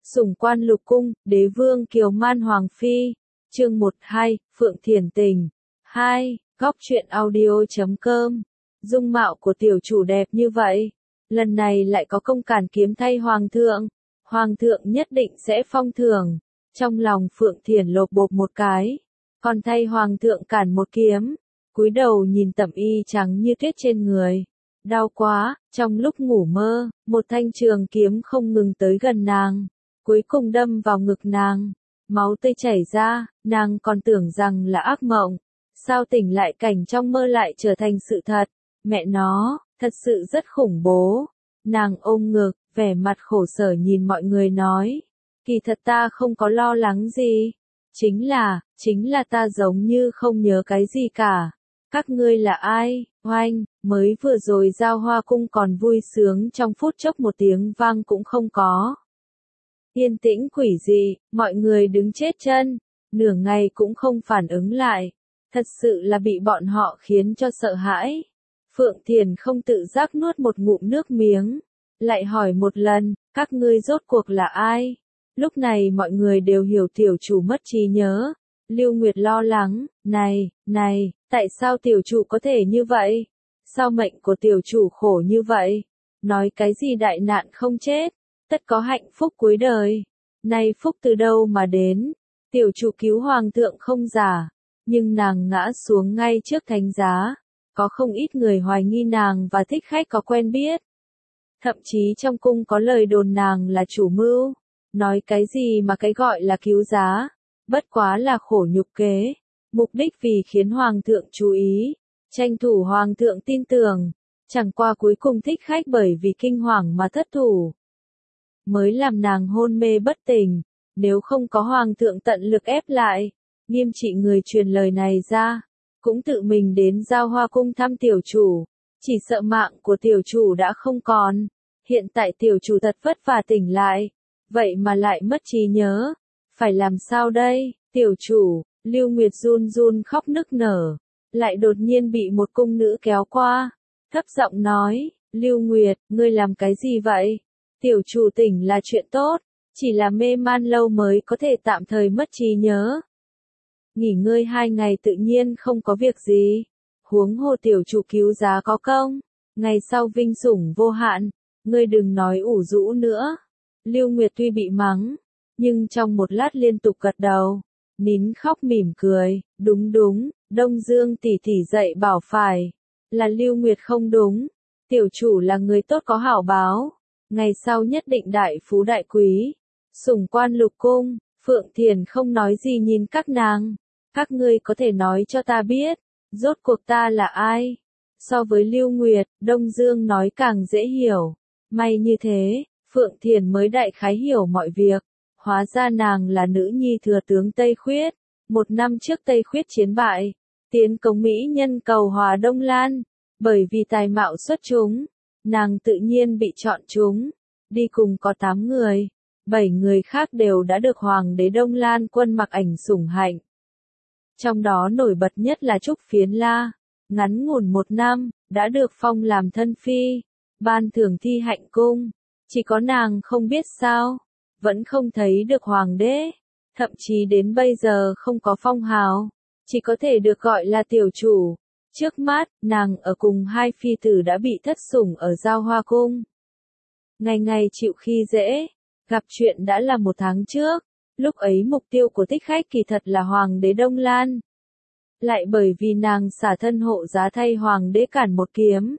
Sủng quan lục cung, đế vương kiều man hoàng phi. Chương 12, Phượng Thiền Tình. 2. Góc truyện audio.com. Dung mạo của tiểu chủ đẹp như vậy, lần này lại có công cản kiếm thay hoàng thượng nhất định sẽ phong thưởng. Trong lòng Phượng Thiền lột bột một cái, còn thay hoàng thượng cản một kiếm, cúi đầu nhìn tẩm y trắng như tuyết trên người. Đau quá, trong lúc ngủ mơ, một thanh trường kiếm không ngừng tới gần nàng, cuối cùng đâm vào ngực nàng. Máu tươi chảy ra, nàng còn tưởng rằng là ác mộng. Sao tỉnh lại cảnh trong mơ lại trở thành sự thật. Mẹ nó, thật sự rất khủng bố. Nàng ôm ngực, vẻ mặt khổ sở nhìn mọi người nói. Kỳ thật ta không có lo lắng gì. Chính là ta giống như không nhớ cái gì cả. Các ngươi là ai? Oanh, mới vừa rồi giao hoa cung còn vui sướng trong phút chốc một tiếng vang cũng không có. Yên tĩnh quỷ dị, mọi người đứng chết chân, nửa ngày cũng không phản ứng lại. Thật sự là bị bọn họ khiến cho sợ hãi. Phượng Thiền không tự giác nuốt một ngụm nước miếng, lại hỏi một lần, các ngươi rốt cuộc là ai? Lúc này mọi người đều hiểu tiểu chủ mất trí nhớ. Lưu Nguyệt lo lắng, này, tại sao tiểu chủ có thể như vậy? Sao mệnh của tiểu chủ khổ như vậy? Nói cái gì đại nạn không chết, tất có hạnh phúc cuối đời. Nay phúc từ đâu mà đến? Tiểu chủ cứu hoàng thượng không giả, nhưng nàng ngã xuống ngay trước thánh giá. Có không ít người hoài nghi nàng và thích khách có quen biết. Thậm chí trong cung có lời đồn nàng là chủ mưu. Nói cái gì mà cái gọi là cứu giá, bất quá là khổ nhục kế. Mục đích vì khiến hoàng thượng chú ý, tranh thủ hoàng thượng tin tưởng. Chẳng qua cuối cùng thích khách bởi vì kinh hoàng mà thất thủ, mới làm nàng hôn mê bất tỉnh. Nếu không có hoàng thượng tận lực ép lại, nghiêm trị người truyền lời này ra, cũng tự mình đến giao hoa cung thăm tiểu chủ, chỉ sợ mạng của tiểu chủ đã không còn. Hiện tại tiểu chủ thật vất vả tỉnh lại, vậy mà lại mất trí nhớ. Phải làm sao đây, tiểu chủ? Lưu Nguyệt run run khóc nức nở, lại đột nhiên bị một cung nữ kéo qua, thấp giọng nói, Lưu Nguyệt, ngươi làm cái gì vậy? Tiểu chủ tỉnh là chuyện tốt, chỉ là mê man lâu mới có thể tạm thời mất trí nhớ. Nghỉ ngơi 2 ngày tự nhiên không có việc gì. Huống hồ tiểu chủ cứu giá có công, ngày sau vinh sủng vô hạn, ngươi đừng nói ủ rũ nữa. Lưu Nguyệt tuy bị mắng, nhưng trong một lát liên tục gật đầu, nín khóc mỉm cười, đúng, Đông Dương tỷ tỷ dạy bảo phải, là Lưu Nguyệt không đúng. Tiểu chủ là người tốt có hảo báo, ngày sau nhất định đại phú đại quý. Sủng quan lục cung, Phượng Thiền không nói gì nhìn các nàng. Các ngươi có thể nói cho ta biết, rốt cuộc ta là ai? So với Lưu Nguyệt, Đông Dương nói càng dễ hiểu. May như thế, Phượng Thiền mới đại khái hiểu mọi việc. Hóa ra nàng là nữ nhi thừa tướng Tây Khuyết. 1 năm trước Tây Khuyết chiến bại, tiến công Mỹ nhân cầu hòa Đông Lan. Bởi vì tài mạo xuất chúng, nàng tự nhiên bị chọn chúng. Đi cùng có 8 người, 7 người khác đều đã được Hoàng đế Đông Lan Quân Mặc Ảnh sủng hạnh. Trong đó nổi bật nhất là Trúc Phiến La, ngắn ngủn 1 năm, đã được phong làm thân phi, ban thưởng thi hạnh cung. Chỉ có nàng không biết sao, vẫn không thấy được hoàng đế, thậm chí đến bây giờ không có phong hào, chỉ có thể được gọi là tiểu chủ. Trước mắt, nàng ở cùng 2 phi tử đã bị thất sủng ở giao hoa cung. Ngày ngày chịu khi dễ, gặp chuyện đã là 1 tháng trước. Lúc ấy mục tiêu của thích khách kỳ thật là Hoàng đế Đông Lan. Lại bởi vì nàng xả thân hộ giá thay Hoàng đế cản một kiếm,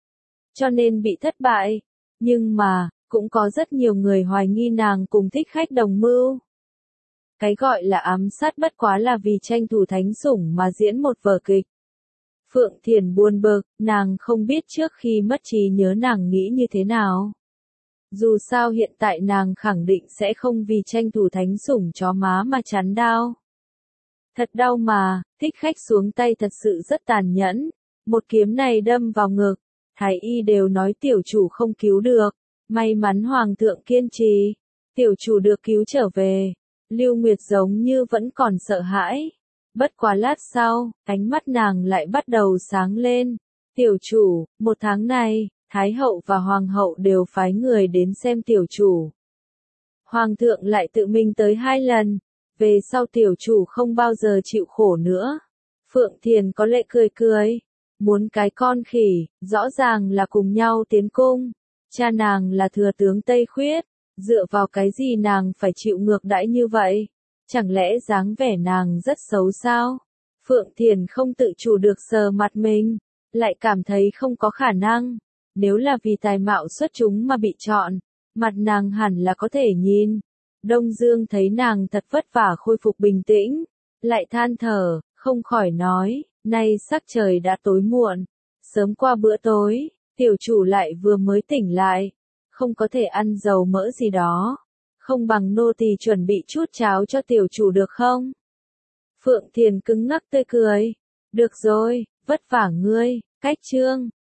cho nên bị thất bại. Nhưng mà, cũng có rất nhiều người hoài nghi nàng cùng thích khách đồng mưu. Cái gọi là ám sát bất quá là vì tranh thủ thánh sủng mà diễn một vở kịch. Phượng Thiền buồn bực, nàng không biết trước khi mất trí nhớ nàng nghĩ như thế nào. Dù sao hiện tại nàng khẳng định sẽ không vì tranh thủ thánh sủng chó má mà chán đau. Thật đau mà, thích khách xuống tay thật sự rất tàn nhẫn. Một kiếm này đâm vào ngực, thái y đều nói tiểu chủ không cứu được. May mắn hoàng thượng kiên trì, tiểu chủ được cứu trở về. Lưu Nguyệt giống như vẫn còn sợ hãi. Bất quá lát sau, ánh mắt nàng lại bắt đầu sáng lên. Tiểu chủ, 1 tháng này, Thái hậu và Hoàng hậu đều phái người đến xem tiểu chủ. Hoàng thượng lại tự mình tới 2 lần, về sau tiểu chủ không bao giờ chịu khổ nữa. Phượng Thiền có lệ cười cười, muốn cái con khỉ, rõ ràng là cùng nhau tiến cung. Cha nàng là thừa tướng Tây Khuyết, dựa vào cái gì nàng phải chịu ngược đãi như vậy? Chẳng lẽ dáng vẻ nàng rất xấu sao? Phượng Thiền không tự chủ được sờ mặt mình, lại cảm thấy không có khả năng. Nếu là vì tài mạo xuất chúng mà bị chọn, mặt nàng hẳn là có thể nhìn. Đông Dương thấy nàng thật vất vả khôi phục bình tĩnh, lại than thở, không khỏi nói, nay sắc trời đã tối muộn, sớm qua bữa tối, tiểu chủ lại vừa mới tỉnh lại, không có thể ăn dầu mỡ gì đó, không bằng nô tỳ chuẩn bị chút cháo cho tiểu chủ được không? Phượng Thiền cứng ngắc tươi cười, được rồi, vất vả ngươi, cách chương.